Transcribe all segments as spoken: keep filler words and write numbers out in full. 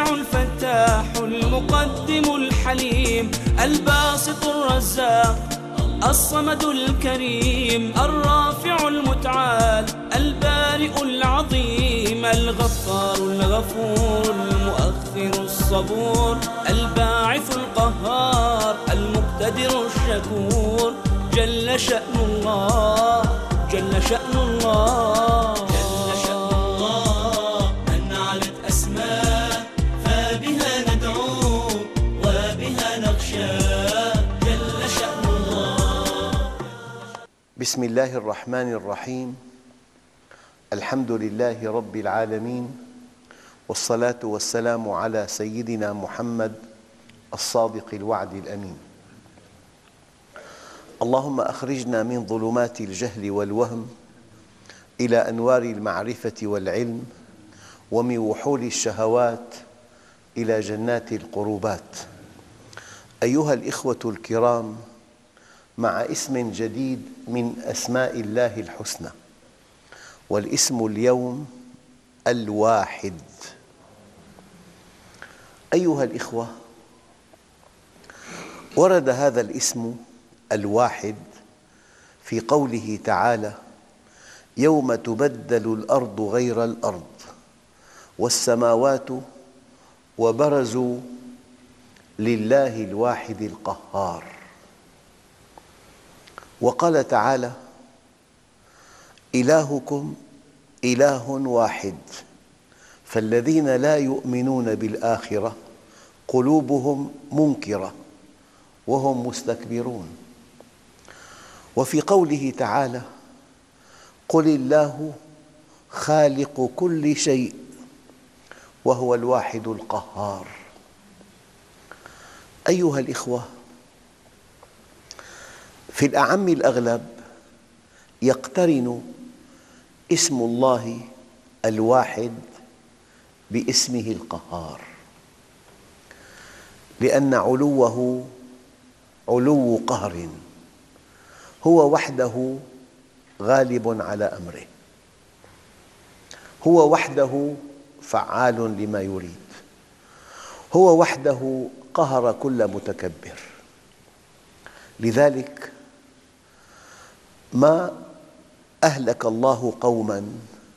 السميع الفتاح المقدم الحليم الباسط الرزاق الصمد الكريم الرافع المتعال البارئ العظيم الغفار الغفور المؤخر الصبور الباعث القهار المقتدر الشكور جل شأن الله جل شأن الله جل شأن الله من علت أسماء فبها ندعو وبها نخشى جل شأن الله. بسم الله الرحمن الرحيم. الحمد لله رب العالمين، والصلاة والسلام على سيدنا محمد الصادق الوعد الأمين. اللهم أخرجنا من ظلمات الجهل والوهم إلى أنوار المعرفة والعلم، ومن وحول الشهوات إلى جنات القربات. أيها الإخوة الكرام، مع اسم جديد من أسماء الله الحسنى، والاسم اليوم الواحد. أيها الإخوة، ورد هذا الاسم الواحد في قوله تعالى: يوم تبدل الأرض غير الأرض والسماوات وبرزوا لله الواحد القهار. وقال تعالى: إلهكم إله واحد فالذين لا يؤمنون بالآخرة قلوبهم منكرة وهم مستكبرون. وفي قوله تعالى: قل الله خالق كل شيء وهو الواحد القهار. أيها الإخوة، في الأعم الأغلب يقترن اسم الله الواحد باسمه القهار، لأن علوه علو قهر، هو وحده غالب على أمره، هو وحده فعال لما يريد، هو وحده قهر كل متكبر. لذلك ما أهلك الله قوماً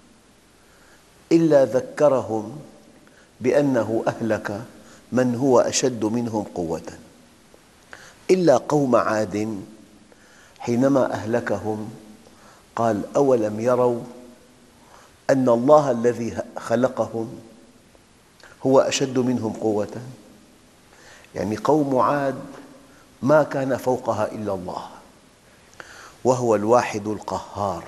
إلا ذكرهم بأنه أهلك من هو أشد منهم قوة، إلا قوم عاد حينما أهلكهم قال: أولم يروا أن الله الذي خلقهم هو أشد منهم قوة. يعني قوم عاد ما كان فوقها إلا الله، وهو الواحد القهار.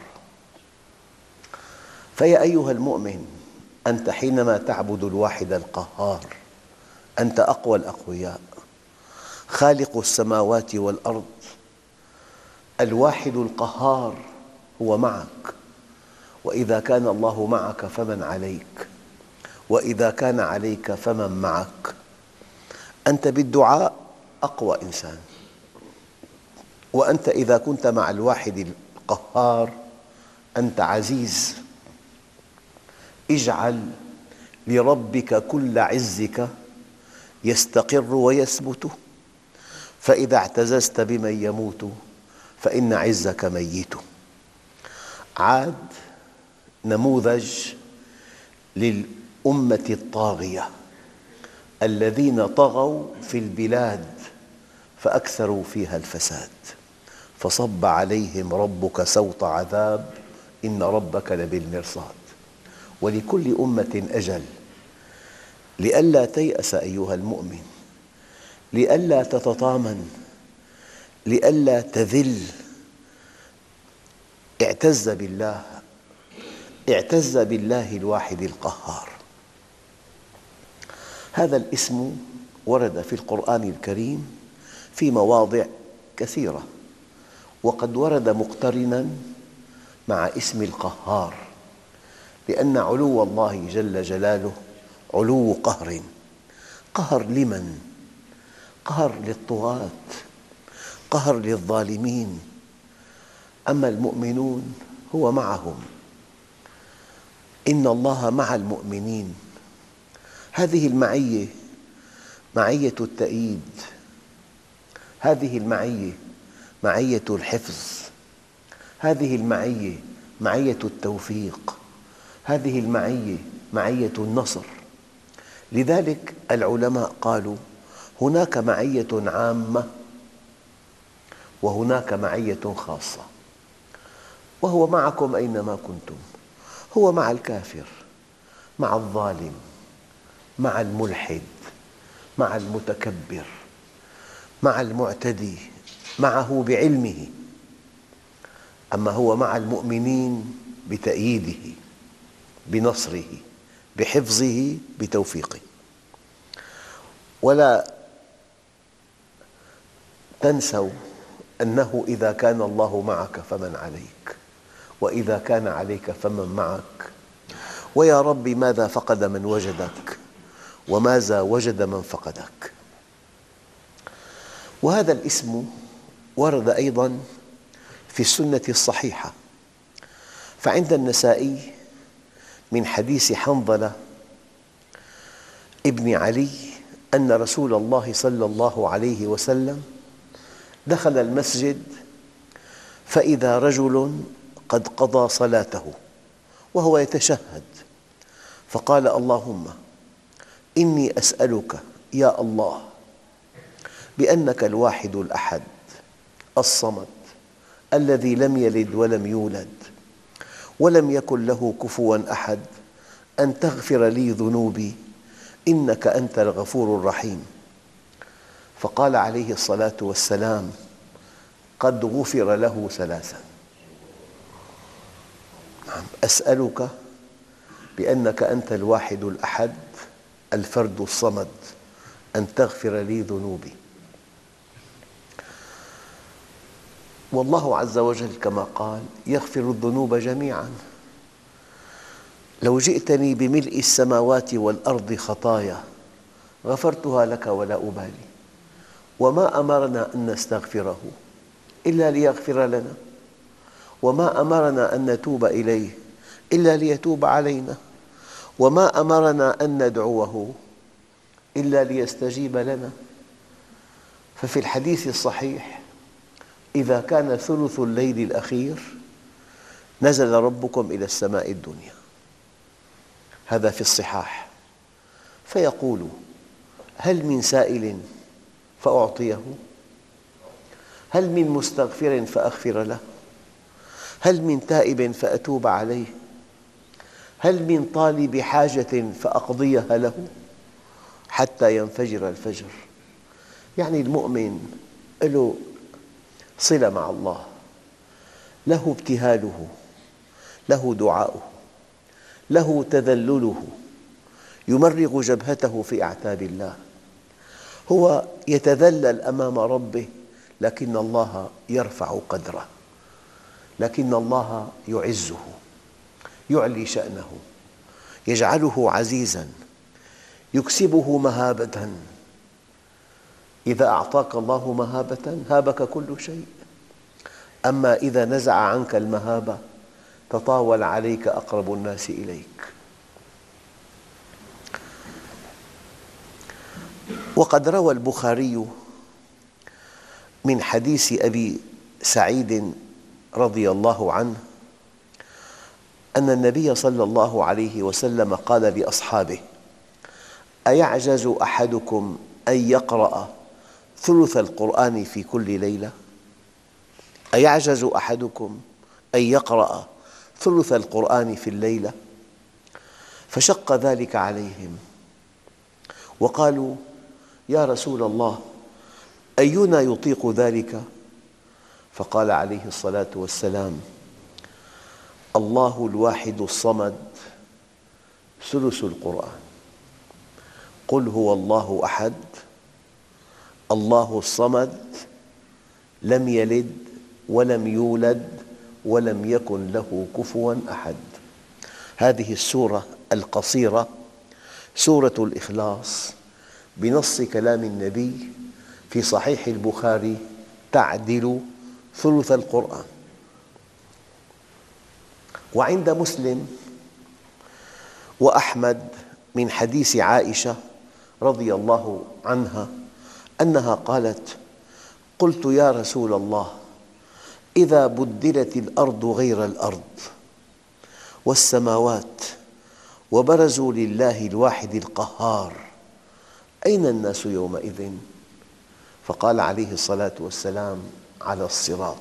فيا أيها المؤمن، أنت حينما تعبد الواحد القهار أنت أقوى الأقوياء، خالق السماوات والأرض. الواحد القهار هو معك، وإذا كان الله معك فمن عليك، وإذا كان عليك فمن معك. أنت بالدعاء أقوى إنسان، وأنت إذا كنت مع الواحد القهار أنت عزيز. اجعل لربك كل عزك يستقر ويثبت، فإذا اعتززت بمن يموت فإن عزك ميت. عاد نموذج للأمة الطاغية الذين طغوا في البلاد فأكثروا فيها الفساد، فصب عليهم ربك سوط عذاب إن ربك لبالمرصاد. ولكل أمة أجل، لئلا تيأس أيها المؤمن، لئلا تتطامن، لئلا تذل. اعتز بالله، اعتز بالله الواحد القهار. هذا الاسم ورد في القرآن الكريم في مواضع كثيرة، وقد ورد مقترناً مع اسم القهار، لأن علو الله جل جلاله علو قهر. قهر لمن؟ قهر للطغاة، قهر للظالمين. أما المؤمنون هو معهم. إن الله مع المؤمنين. هذه المعية معية التأييد، هذه المعية معية الحفظ، هذه المعية معية التوفيق، هذه المعية معية النصر. لذلك العلماء قالوا هناك معية عامة وهناك معية خاصة، وهو معكم أينما كنتم، هو مع الكافر، مع الظالم، مع الملحد، مع المتكبر، مع المعتدي، معه بعلمه. أما هو مع المؤمنين بتأييده، بنصره، بحفظه، بتوفيقه. ولا تنسوا أنه إذا كان الله معك فمن عليك، وإذا كان عليك فمن معك. ويا رب ماذا فقد من وجدك، وماذا وجد من فقدك. وهذا الاسم ورد أيضاً في السنة الصحيحة، فعند النسائي من حديث حنظلة ابن علي أن رسول الله صلى الله عليه وسلم دخل المسجد فإذا رجل قد قضى صلاته وهو يتشهد، فقال: اللهم إني أسألك يا الله بأنك الواحد الأحد الصمد الذي لم يلد ولم يولد ولم يكن له كفواً أحد أن تغفر لي ذنوبي إنك أنت الغفور الرحيم. فقال عليه الصلاة والسلام: قد غفر له ثلاثاً. أسألك بأنك أنت الواحد الأحد الفرد الصمد أن تغفر لي ذنوبي. والله عز وجل كما قال يغفر الذنوب جميعاً. لو جئتني بملء السماوات والأرض خطايا غفرتها لك ولا أبالي. وما أمرنا أن نستغفره إلا ليغفر لنا، وما أمرنا أن نتوب إليه إلا ليتوب علينا، وما أمرنا أن ندعوه إلا ليستجيب لنا. ففي الحديث الصحيح: إذا كان ثلث الليل الأخير نزل ربكم إلى السماء الدنيا، هذا في الصحاح، فيقول: هل من سائل فأعطيه؟ هل من مستغفر فأغفر له؟ هل من تائب فأتوب عليه؟ هل من طالب حاجة فأقضيها له؟ حتى ينفجر الفجر. يعني المؤمن له صلة مع الله، له ابتهاله، له دعاؤه، له تذلله، يمرغ جبهته في أعتاب الله. هو يتذلل أمام ربه، لكن الله يرفع قدره، لكن الله يعزه، يعلي شأنه، يجعله عزيزاً، يكسبه مهابة. إذا أعطاك الله مهابة هابك كل شيء، أما إذا نزع عنك المهابة تطاول عليك أقرب الناس إليك. وقد روى البخاري من حديث أبي سعيد رضي الله عنه أن النبي صلى الله عليه وسلم قال لأصحابه: أيعجز أحدكم أن يقرأ ثلث القرآن في كل ليلة؟ أيعجز أحدكم أن يقرأ ثلث القرآن في الليلة؟ فشق ذلك عليهم وقالوا: يا رسول الله أينا يطيق ذلك؟ فقال عليه الصلاة والسلام: الله الواحد الصمد ثلث القرآن. قل هو الله أحد الله الصمد لم يلد ولم يولد ولم يكن له كفواً أحد. هذه السورة القصيرة سورة الإخلاص بنص كلام النبي في صحيح البخاري تعدل ثلث القرآن. وعند مسلم وأحمد من حديث عائشة رضي الله عنها أنها قالت: قلت يا رسول الله، إذا بدلت الأرض غير الأرض والسماوات وبرزوا لله الواحد القهار أين الناس يومئذ؟ فقال عليه الصلاة والسلام: على الصراط.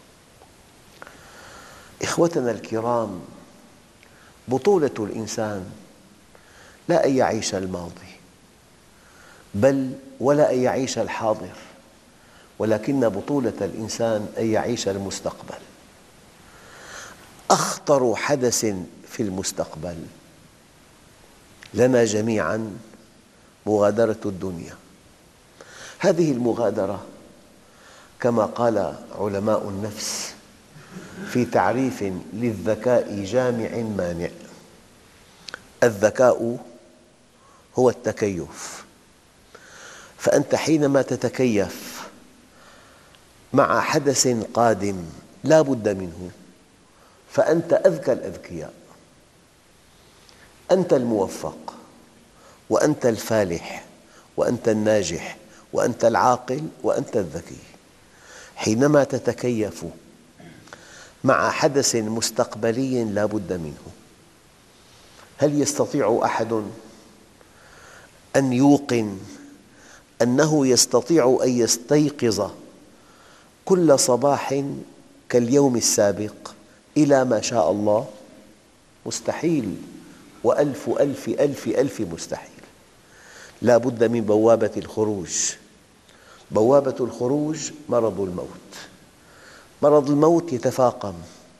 إخوتنا الكرام، بطولة الإنسان لا أن يعيش الماضي، بل ولا أن يعيش الحاضر، ولكن بطولة الإنسان أن يعيش المستقبل. أخطر حدث في المستقبل لنا جميعاً مغادرة الدنيا. هذه المغادرة كما قال علماء النفس في تعريف للذكاء جامع مانع: الذكاء هو التكيف، فأنت حينما تتكيف مع حدث قادم لا بد منه فأنت أذكى الأذكياء، أنت الموفق وأنت الفالح وأنت الناجح وأنت العاقل وأنت الذكي. حينما تتكيف مع حدث مستقبلي لا بد منه. هل يستطيع أحد أن يوقن أنه يستطيع أن يستيقظ كل صباح كاليوم السابق إلى ما شاء الله؟ مستحيل، وألف ألف ألف ألف مستحيل. لا بد من بوابة الخروج. بوابة الخروج مرض الموت. مرض الموت يتفاقم.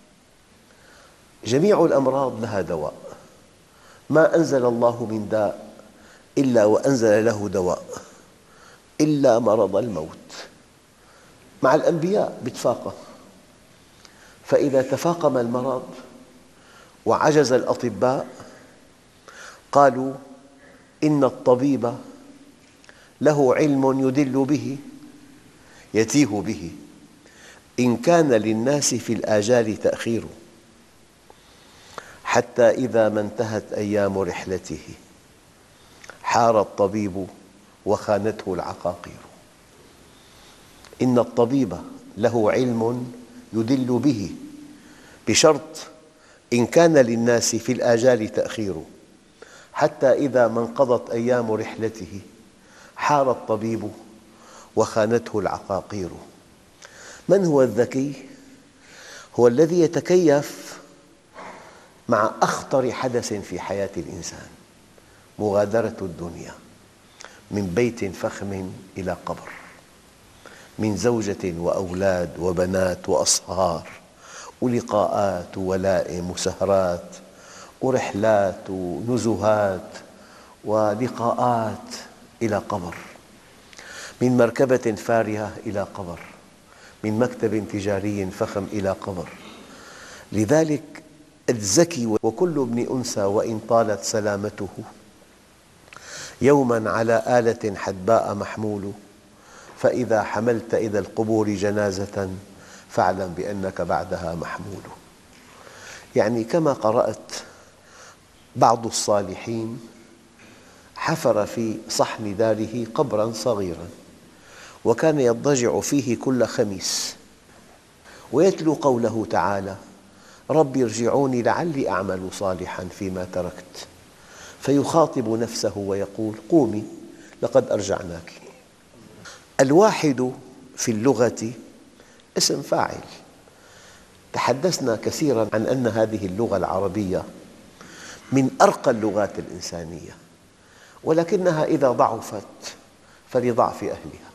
جميع الأمراض لها دواء، ما أنزل الله من داء إلا وأنزل له دواء إلا مرض الموت. مع الأنبياء يتفاقم، فإذا تفاقم المرض وعجز الأطباء قالوا إن الطبيب له علم يدل به يتيه به، إن كان للناس في الآجال تأخير، حتى إذا ما انتهت أيام رحلته حار الطبيب وخانته العقاقير. إن الطبيب له علم يدل به بشرط إن كان للناس في الآجال تأخير، حتى إذا ما انقضت أيام رحلته حار الطبيب وخانته العقاقير. من هو الذكي؟ هو الذي يتكيف مع أخطر حدث في حياة الإنسان: مغادرة الدنيا، من بيت فخم إلى قبر، من زوجة وأولاد وبنات وأصهار ولقاءات وولائم وسهرات ورحلات ونزهات ولقاءات إلى قبر، من مركبة فارهة إلى قبر، من مكتب تجاري فخم إلى قبر. لذلك الذكي وكل ابن أنثى وإن طالت سلامته يوماً على آلة حدباء محمول، فإذا حملت إلى القبور جنازة فاعلم بأنك بعدها محمول. يعني كما قرأت، بعض الصالحين حفر في صحن داره قبراً صغيراً وكان يضطجع فيه كل خميس ويتلو قوله تعالى: رب ارجعوني لعلي أعمل صالحاً فيما تركت، فيخاطب نفسه ويقول: قومي لقد أرجعناك. الواحد في اللغة اسم فاعل. تحدثنا كثيراً عن أن هذه اللغة العربية من أرقى اللغات الإنسانية، ولكنها إذا ضعفت فلضعف أهلها.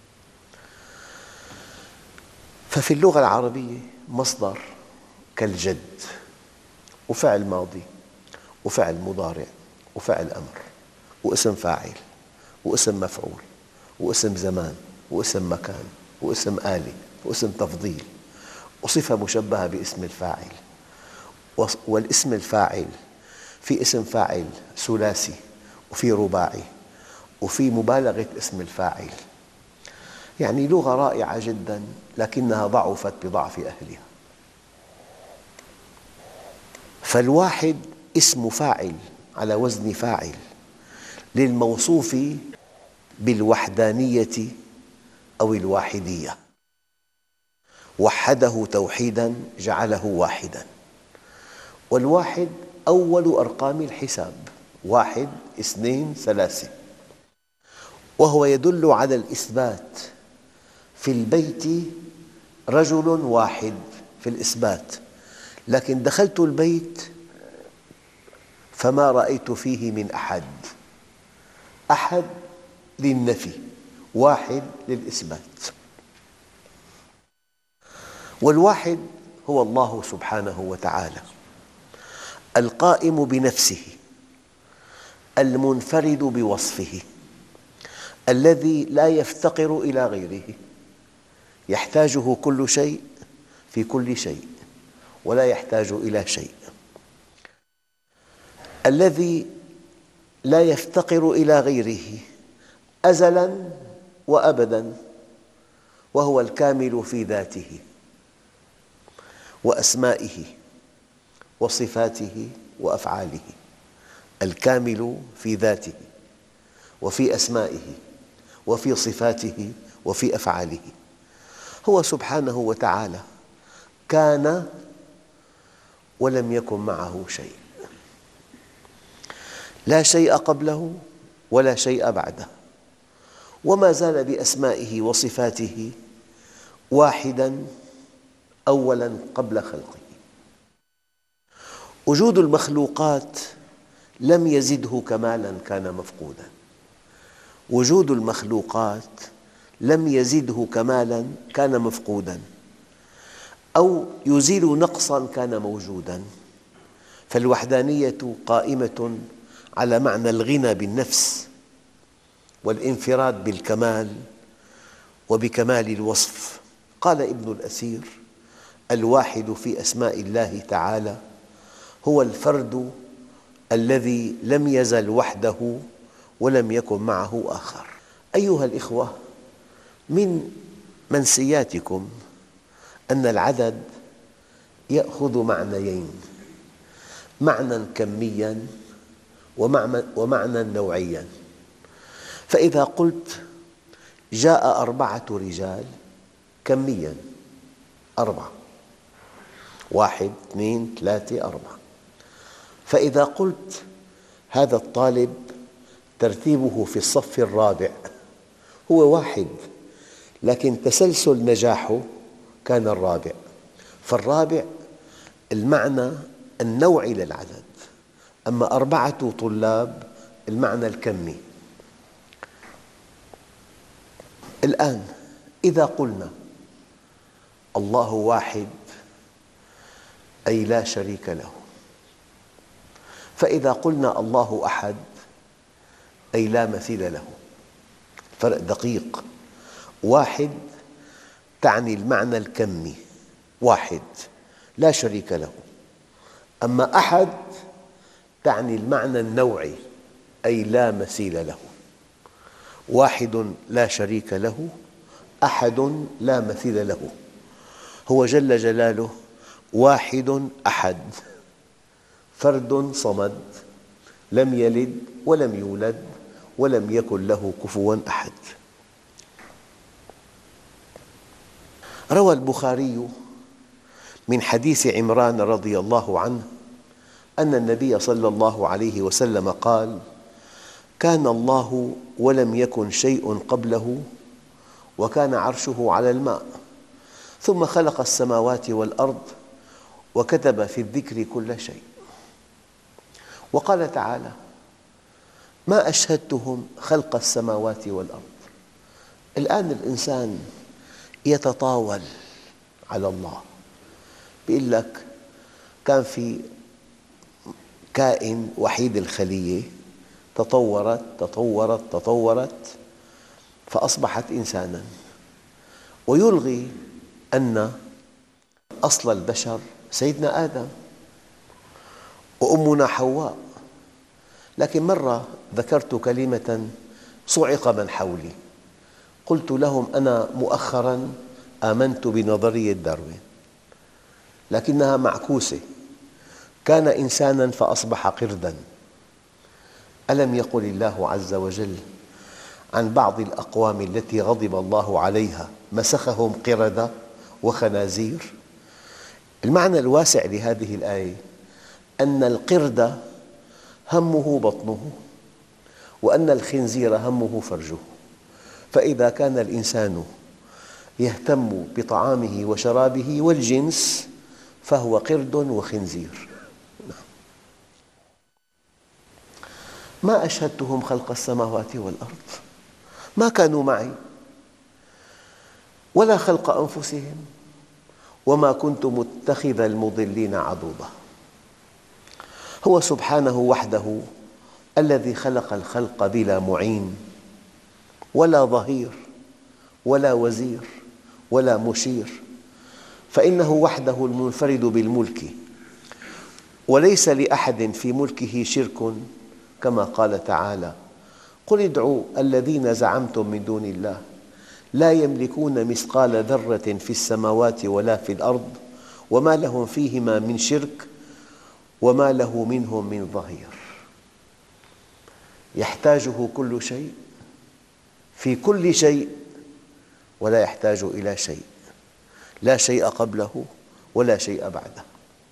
ففي اللغة العربية مصدر كالجد، وفعل ماضي وفعل مضارع وفعل أمر واسم فاعل واسم مفعول واسم زمان واسم مكان واسم آلة واسم تفضيل وصفة مشبهة باسم الفاعل. والاسم الفاعل في اسم فاعل ثلاثي وفي رباعي وفي مبالغة اسم الفاعل. يعني لغة رائعة جداً، لكنها ضعفت بضعف أهلها. فالواحد اسم فاعل على وزن فاعل، للموصوف بالوحدانية أو الواحدية، وحده توحيداً جعله واحداً. والواحد أول أرقام الحساب، واحد اثنين ثلاثة، وهو يدل على الإثبات. في البيت رجل واحد في الإثبات، لكن دخلت البيت فما رأيت فيه من أحد. أحد للنفي، واحد للإثبات. والواحد هو الله سبحانه وتعالى القائم بنفسه، المنفرد بوصفه، الذي لا يفتقر إلى غيره، يحتاجه كل شيء في كل شيء ولا يحتاج إلى شيء، الذي لا يفتقر إلى غيره أزلاً وأبداً، وهو الكامل في ذاته وأسمائه وصفاته وأفعاله، الكامل في ذاته وفي أسمائه وفي صفاته وفي أفعاله. هو سبحانه وتعالى كان ولم يكن معه شيء، لا شيء قبله ولا شيء بعده، وما زال بأسمائه وصفاته واحداً أولاً قبل خلقه. وجود المخلوقات لم يزده كمالاً كان مفقوداً، وجود المخلوقات لم يزده كمالاً كان مفقوداً، أو يزيل نقصاً كان موجوداً. فالوحدانية قائمة على معنى الغنى بالنفس والانفراد بالكمال وبكمال الوصف. قال ابن الأثير: الواحد في أسماء الله تعالى هو الفرد الذي لم يزل وحده ولم يكن معه آخر. أيها الإخوة، من منسياتكم أن العدد يأخذ معنيين: معنى كمياً ومعنى نوعياً. فإذا قلت جاء أربعة رجال كمياً، أربعة، واحد اثنين ثلاثة أربعة. فإذا قلت هذا الطالب ترتيبه في الصف الرابع، هو واحد لكن تسلسل نجاحه كان الرابع، فالرابع المعنى النوعي للعدد، أما أربعة طلاب المعنى الكمي. الآن إذا قلنا الله واحد أي لا شريك له، فإذا قلنا الله أحد أي لا مثيل له. فرق دقيق. واحد تعني المعنى الكمي، واحد لا شريك له، أما أحد تعني المعنى النوعي أي لا مثيل له. واحد لا شريك له، أحد لا مثيل له. هو جل جلاله واحد أحد، فرد صمد، لم يلد ولم يولد ولم يكن له كفواً أحد. روى البخاري من حديث عمران رضي الله عنه أن النبي صلى الله عليه وسلم قال: كان الله ولم يكن شيء قبله وكان عرشه على الماء، ثم خلق السماوات والأرض وكتب في الذكر كل شيء. وقال تعالى: ما أشهدتهم خلق السماوات والأرض. الآن الإنسان يتطاول على الله، يقول لك كان في كائن وحيد الخلية تطورت تطورت تطورت فأصبحت إنساناً، ويلغي أن أصل البشر سيدنا آدم وأمنا حواء. لكن مرة ذكرت كلمة صعق من حولي، قلت لهم: أنا مؤخراً آمنت بنظرية داروين، لكنها معكوسة. كان إنساناً فأصبح قرداً، ألم يقل الله عز وجل عن بعض الأقوام التي غضب الله عليها مسخهم قردة وخنازير؟ المعنى الواسع لهذه الآية أن القرد همه بطنه، وأن الخنزير همه فرجه. فإذا كان الإنسان يهتم بطعامه وشرابه والجنس فهو قرد وخنزير. ما أشهدتهم خلق السماوات والأرض، ما كانوا معي، ولا خلق أنفسهم، وما كنت متخذ المضلين عضدا. هو سبحانه وحده الذي خلق الخلق بلا معين ولا ظهير ولا وزير ولا مشير، فإنه وحده المنفرد بالملك، وليس لأحد في ملكه شرك، كما قال تعالى: قل ادعوا الذين زعمتم من دون الله لا يملكون مثقال ذرة في السماوات ولا في الأرض وما لهم فيهما من شرك وما له منهم من ظهير. يحتاجه كل شيء في كل شيء، ولا يحتاج إلى شيء، لا شيء قبله ولا شيء بعده.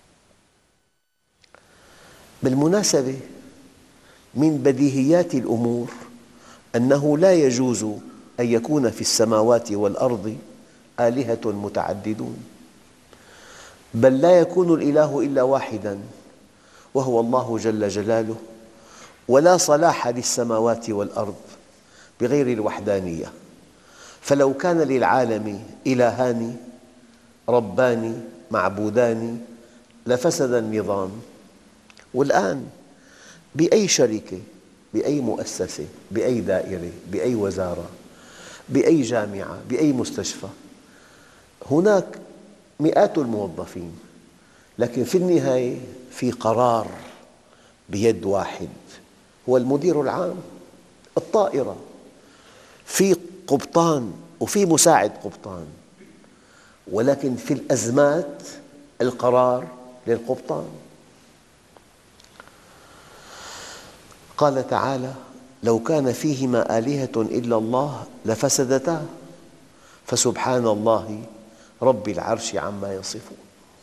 بالمناسبة، من بديهيات الأمور أنه لا يجوز أن يكون في السماوات والأرض آلهة متعددون، بل لا يكون الإله إلا واحداً وهو الله جل جلاله، ولا صلاح للسماوات والأرض بغير الوحدانية. فلو كان للعالم إلهان ربان معبودان لفسد النظام. والآن بأي شركة، بأي مؤسسة، بأي دائرة، بأي وزارة، بأي جامعة، بأي مستشفى، هناك مئات الموظفين، لكن في النهاية في قرار بيد واحد هو المدير العام. الطائرة في قبطان وفي مساعد قبطان، ولكن في الأزمات القرار للقبطان. قال تعالى: لو كان فيهما آلهة إلا الله لفسدتا فسبحان الله رب العرش عما يصفون.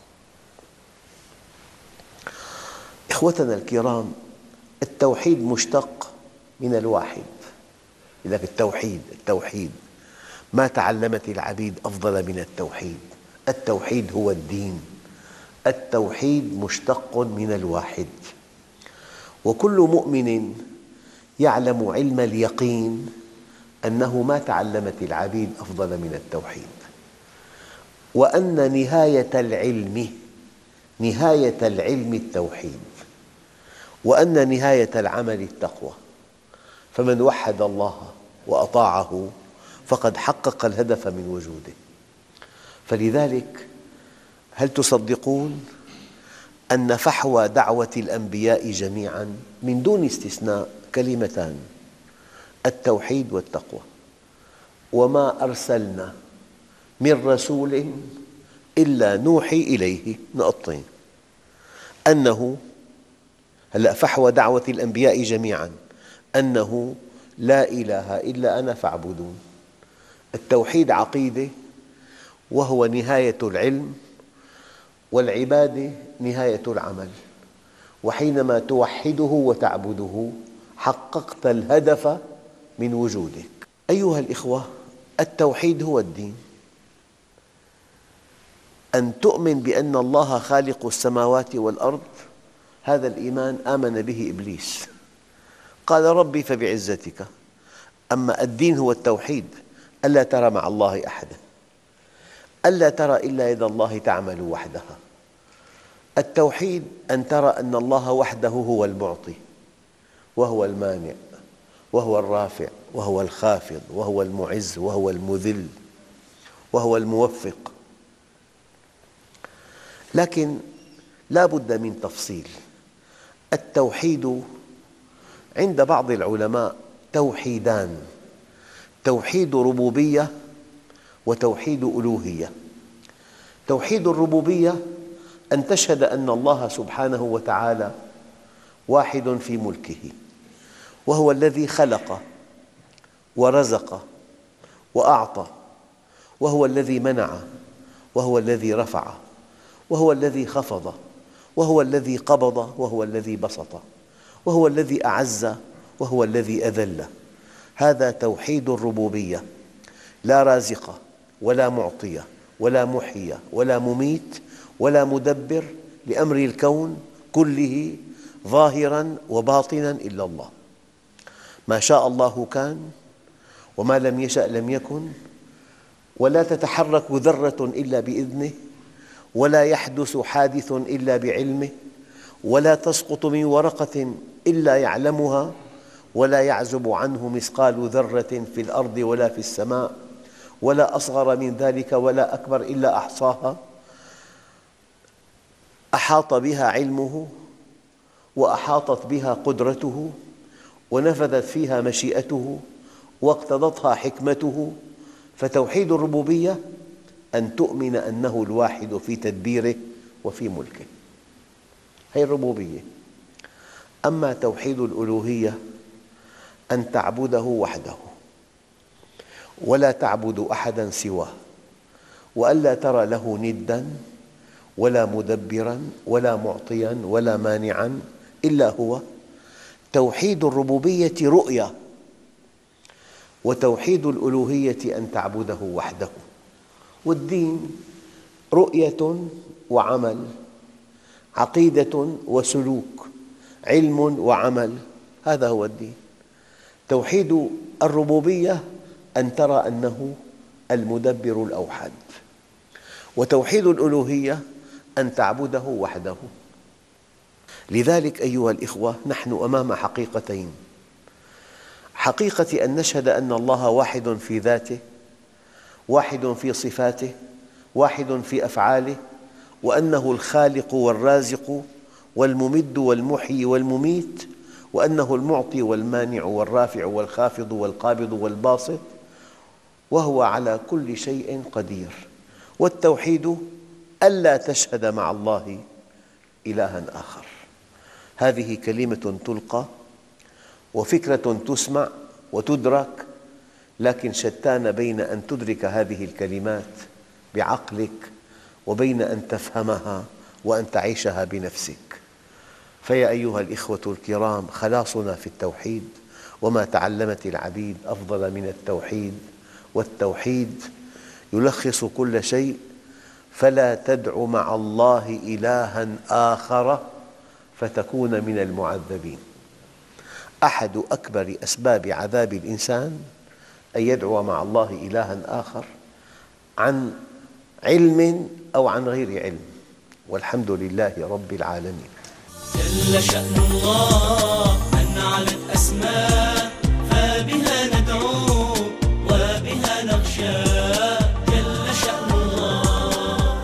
إخوتنا الكرام، التوحيد مشتق من الواحد. يقول لك التوحيد التوحيد ما تعلمت العبيد أفضل من التوحيد. التوحيد هو الدين. التوحيد مشتق من الواحد، وكل مؤمن يعلم علم اليقين أنه ما تعلمت العبيد أفضل من التوحيد، وأن نهاية العلم نهاية العلم التوحيد، وأن نهاية العمل التقوى. فمن وحد الله وأطاعه فقد حقق الهدف من وجوده. فلذلك هل تصدقون أن فحوى دعوة الأنبياء جميعاً من دون استثناء كلمتان: التوحيد والتقوى. وما أرسلنا من رسول إلا نوحي إليه نقطتين أنه هلأ فحوى دعوة الأنبياء جميعاً أنه لا إله إلا أنا فاعبدون. التوحيد عقيدة، وهو نهاية العلم، والعبادة نهاية العمل. وحينما توحده وتعبده حققت الهدف من وجودك. أيها الإخوة، التوحيد هو الدين. أن تؤمن بأن الله خالق السماوات والأرض، هذا الإيمان آمن به إبليس، قال ربي فبعزتك. أما الدين هو التوحيد، ألا ترى مع الله أحدا، ألا ترى إلا يد الله تعمل وحدها. التوحيد أن ترى أن الله وحده هو المعطي وهو المانع وهو الرافع وهو الخافض وهو المعز وهو المذل وهو الموفق. لكن لا بد من تفصيل. التوحيد عند بعض العلماء توحيدان: توحيد ربوبية وتوحيد ألوهية. توحيد الربوبية أن تشهد أن الله سبحانه وتعالى واحد في ملكه، وهو الذي خلق ورزق وأعطى، وهو الذي منع، وهو الذي رفع، وهو الذي خفض، وهو الذي قبض، وهو الذي بسط، وهو الذي أعز، وهو الذي أذل. هذا توحيد الربوبية. لا رازق ولا معطي ولا محيي ولا مميت ولا مدبر لأمر الكون كله ظاهراً وباطناً إلا الله. ما شاء الله كان، وما لم يشأ لم يكن، ولا تتحرك ذرة إلا بإذنه، ولا يحدث حادث إلا بعلمه، ولا تسقط من ورقة إلا يعلمها، ولا يعزب عنه مثقال ذرة في الأرض ولا في السماء، ولا أصغر من ذلك ولا أكبر إلا أحصاها. أحاط بها علمه، وأحاطت بها قدرته، ونفذت فيها مشيئته، واقتضتها حكمته. فتوحيد الربوبية أن تؤمن أنه الواحد في تدبيره وفي ملكه، هذه الربوبية. أما توحيد الألوهية أن تعبده وحده، ولا تعبد أحداً سواه، وألا ترى له نداً ولا مدبراً ولا معطياً ولا مانعاً إلا هو. توحيد الربوبية رؤية، وتوحيد الألوهية أن تعبده وحده. والدين رؤية وعمل، عقيدة وسلوك، علم وعمل، هذا هو الدين. توحيد الربوبية أن ترى أنه المدبر الأوحد، وتوحيد الألوهية أن تعبده وحده. لذلك أيها الإخوة، نحن أمام حقيقتين: حقيقة أن نشهد أن الله واحد في ذاته، واحد في صفاته، واحد في أفعاله، وأنه الخالق والرازق والممد والمحيي والمميت، وأنه المعطي والمانع والرافع والخافض والقابض والباسط، وهو على كل شيء قدير. والتوحيد ألا تشهد مع الله إلها آخر. هذه كلمة تلقى وفكرة تسمع وتدرك، لكن شتان بين أن تدرك هذه الكلمات بعقلك وبين أن تفهمها وأن تعيشها بنفسك. فيا أيها الإخوة الكرام، خلاصنا في التوحيد، وما تعلمت العبيد أفضل من التوحيد، والتوحيد يلخص كل شيء. فلا تدع مع الله إلها آخر فتكون من المعذبين. أحد أكبر أسباب عذاب الإنسان أن يدعو مع الله إلها آخر عن علم أو عن غير علم، والحمد لله رب العالمين. جل شأن الله أن علت أسماء، فبها ندعو وبها نخشى. جل شأن الله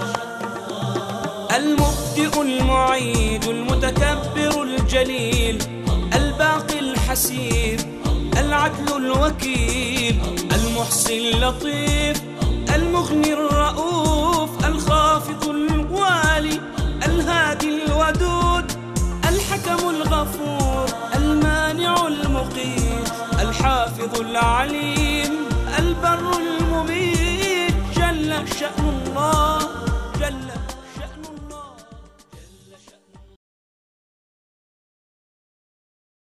المبدئ المعيد المتكبر الجليل، الباقي الحسيب، العدل الوكيل، المحصي اللطيف، المغني الرؤوف، الخافض الوالي، الهادي الودود، الحكم الغفور، المانع المقيت، الحافظ العليم، البر المميت. جل شأن الله